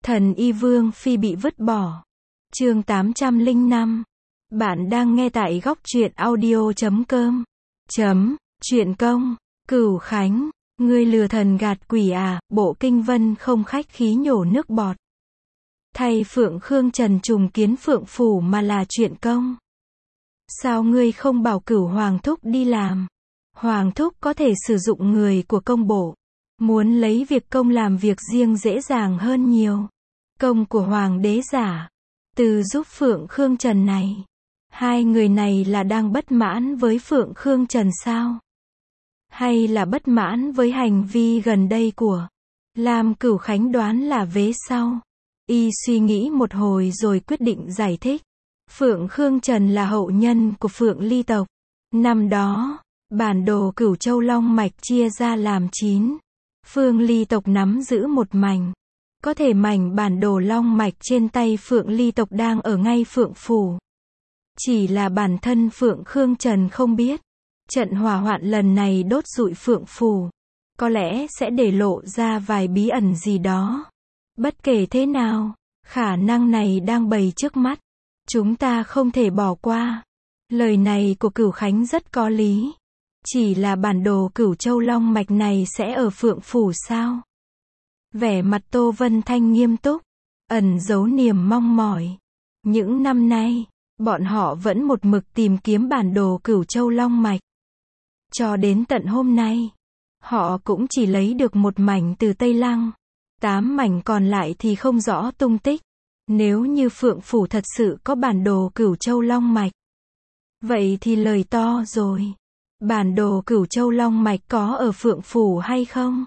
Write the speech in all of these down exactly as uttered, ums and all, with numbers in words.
Thần y Vương Phi bị vứt bỏ. Chương tám trăm lẻ năm. Bạn đang nghe tại góc truyện audio chấm com. Chấm, truyện công. Cửu Khánh, ngươi lừa thần gạt quỷ à, Bộ Kinh Vân không khách khí nhổ nước bọt. Thay Phượng Khương Trần trùng kiến Phượng Phủ mà là chuyện công. Sao ngươi không bảo Cửu Hoàng Thúc đi làm? Hoàng Thúc có thể sử dụng người của công bộ. Muốn lấy việc công làm việc riêng dễ dàng hơn nhiều. Công của Hoàng đế giả. Từ giúp Phượng Khương Trần này. Hai người này là đang bất mãn với Phượng Khương Trần sao? Hay là bất mãn với hành vi gần đây của Lam Cửu Khánh đoán là vế sau. Y suy nghĩ một hồi rồi quyết định giải thích. Phượng Khương Trần là hậu nhân của Phượng Ly tộc. Năm đó, bản đồ Cửu Châu Long Mạch chia ra làm chín. Phượng Ly tộc nắm giữ một mảnh. Có thể mảnh bản đồ Long Mạch trên tay Phượng Ly tộc đang ở ngay Phượng Phủ. Chỉ là bản thân Phượng Khương Trần không biết. Trận hỏa hoạn lần này đốt rụi Phượng Phủ. Có lẽ sẽ để lộ ra vài bí ẩn gì đó. Bất kể thế nào, khả năng này đang bày trước mắt. Chúng ta không thể bỏ qua. Lời này của Cửu Khánh rất có lý. Chỉ là bản đồ Cửu Châu Long Mạch này sẽ ở Phượng Phủ sao? Vẻ mặt Tô Vân Thanh nghiêm túc, ẩn giấu niềm mong mỏi. Những năm nay, bọn họ vẫn một mực tìm kiếm bản đồ Cửu Châu Long Mạch. Cho đến tận hôm nay, họ cũng chỉ lấy được một mảnh từ Tây Lăng. Tám mảnh còn lại thì không rõ tung tích. Nếu như Phượng Phủ thật sự có bản đồ Cửu Châu Long Mạch, vậy thì lời to rồi. Bản đồ Cửu Châu Long Mạch có ở Phượng Phủ hay không?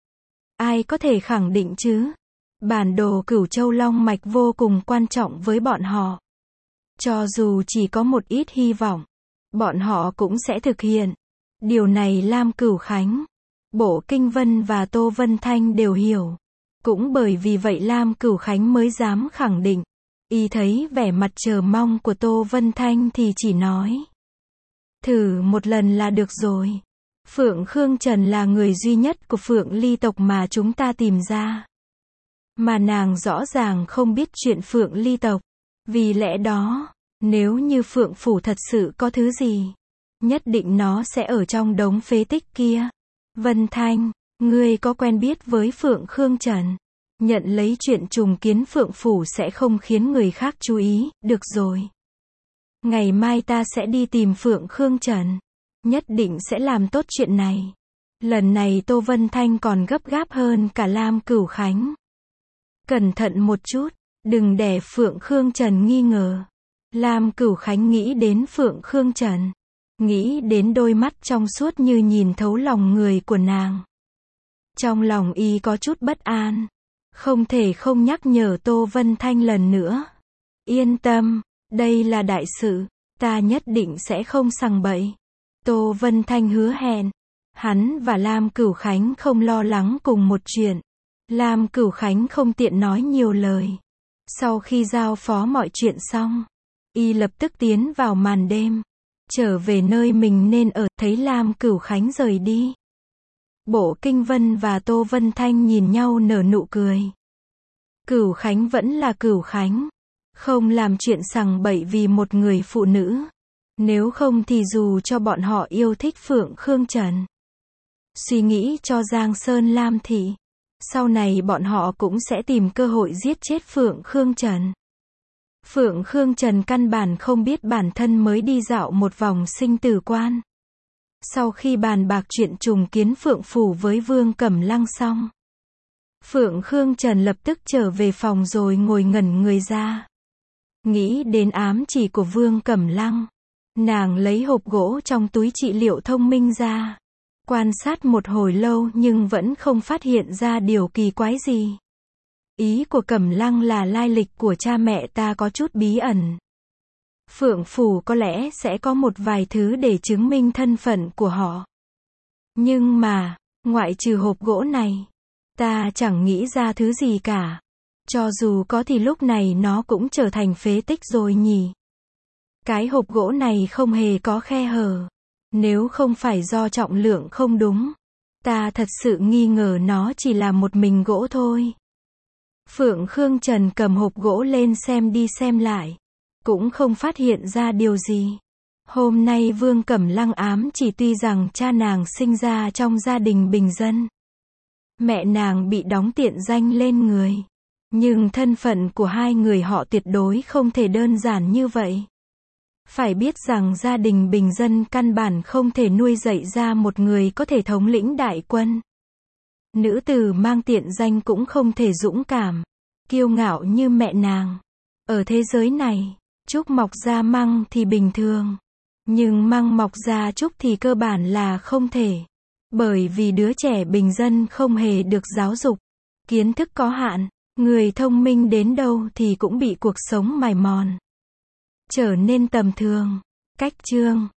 Ai có thể khẳng định chứ? Bản đồ Cửu Châu Long Mạch vô cùng quan trọng với bọn họ. Cho dù chỉ có một ít hy vọng, bọn họ cũng sẽ thực hiện. Điều này Lam Cửu Khánh, Bộ Kinh Vân và Tô Vân Thanh đều hiểu. Cũng bởi vì vậy Lam Cửu Khánh mới dám khẳng định. Y thấy vẻ mặt chờ mong của Tô Vân Thanh thì chỉ nói. Thử một lần là được rồi. Phượng Khương Trần là người duy nhất của Phượng Ly tộc mà chúng ta tìm ra. Mà nàng rõ ràng không biết chuyện Phượng Ly tộc. Vì lẽ đó, nếu như Phượng Phủ thật sự có thứ gì, nhất định nó sẽ ở trong đống phế tích kia. Vân Thanh, ngươi có quen biết với Phượng Khương Trần? Nhận lấy chuyện trùng kiến Phượng Phủ sẽ không khiến người khác chú ý, được rồi. Ngày mai ta sẽ đi tìm Phượng Khương Trần. Nhất định sẽ làm tốt chuyện này. Lần này Tô Vân Thanh còn gấp gáp hơn cả Lam Cửu Khánh. Cẩn thận một chút, đừng để Phượng Khương Trần nghi ngờ. Lam Cửu Khánh nghĩ đến Phượng Khương Trần. Nghĩ đến đôi mắt trong suốt như nhìn thấu lòng người của nàng. Trong lòng y có chút bất an. Không thể không nhắc nhở Tô Vân Thanh lần nữa. Yên tâm, đây là đại sự. Ta nhất định sẽ không sằng bậy. Tô Vân Thanh hứa hẹn. Hắn và Lam Cửu Khánh không lo lắng cùng một chuyện. Lam Cửu Khánh không tiện nói nhiều lời. Sau khi giao phó mọi chuyện xong, y lập tức tiến vào màn đêm. Trở về nơi mình nên ở, thấy Lam Cửu Khánh rời đi. Bộ Kinh Vân và Tô Vân Thanh nhìn nhau nở nụ cười. Cửu Khánh vẫn là Cửu Khánh. Không làm chuyện sằng bậy vì một người phụ nữ. Nếu không thì dù cho bọn họ yêu thích Phượng Khương Trần, suy nghĩ cho Giang Sơn Lam Thị, sau này bọn họ cũng sẽ tìm cơ hội giết chết Phượng Khương Trần. Phượng Khương Trần căn bản không biết bản thân mới đi dạo một vòng sinh tử quan. Sau khi bàn bạc chuyện trùng kiến Phượng Phủ với Vương Cẩm Lăng xong, Phượng Khương Trần lập tức trở về phòng rồi ngồi ngẩn người ra. Nghĩ đến ám chỉ của Vương Cẩm Lăng, nàng lấy hộp gỗ trong túi trị liệu thông minh ra. Quan sát một hồi lâu nhưng vẫn không phát hiện ra điều kỳ quái gì. Ý của Cẩm Lăng là lai lịch của cha mẹ ta có chút bí ẩn. Phượng Phủ có lẽ sẽ có một vài thứ để chứng minh thân phận của họ. Nhưng mà, ngoại trừ hộp gỗ này, ta chẳng nghĩ ra thứ gì cả. Cho dù có thì lúc này nó cũng trở thành phế tích rồi nhỉ. Cái hộp gỗ này không hề có khe hở. Nếu không phải do trọng lượng không đúng, ta thật sự nghi ngờ nó chỉ là một mình gỗ thôi. Phượng Khương Trần cầm hộp gỗ lên xem đi xem lại. Cũng không phát hiện ra điều gì. Hôm nay Vương Cẩm Lăng ám chỉ tuy rằng cha nàng sinh ra trong gia đình bình dân. Mẹ nàng bị đóng tiện danh lên người. Nhưng thân phận của hai người họ tuyệt đối không thể đơn giản như vậy. Phải biết rằng gia đình bình dân căn bản không thể nuôi dạy ra một người có thể thống lĩnh đại quân. Nữ tử mang tiện danh cũng không thể dũng cảm, kiêu ngạo như mẹ nàng. Ở thế giới này, trúc mọc ra măng thì bình thường. Nhưng măng mọc ra trúc thì cơ bản là không thể. Bởi vì đứa trẻ bình dân không hề được giáo dục. Kiến thức có hạn, người thông minh đến đâu thì cũng bị cuộc sống mài mòn. Trở nên tầm thường. Cách chương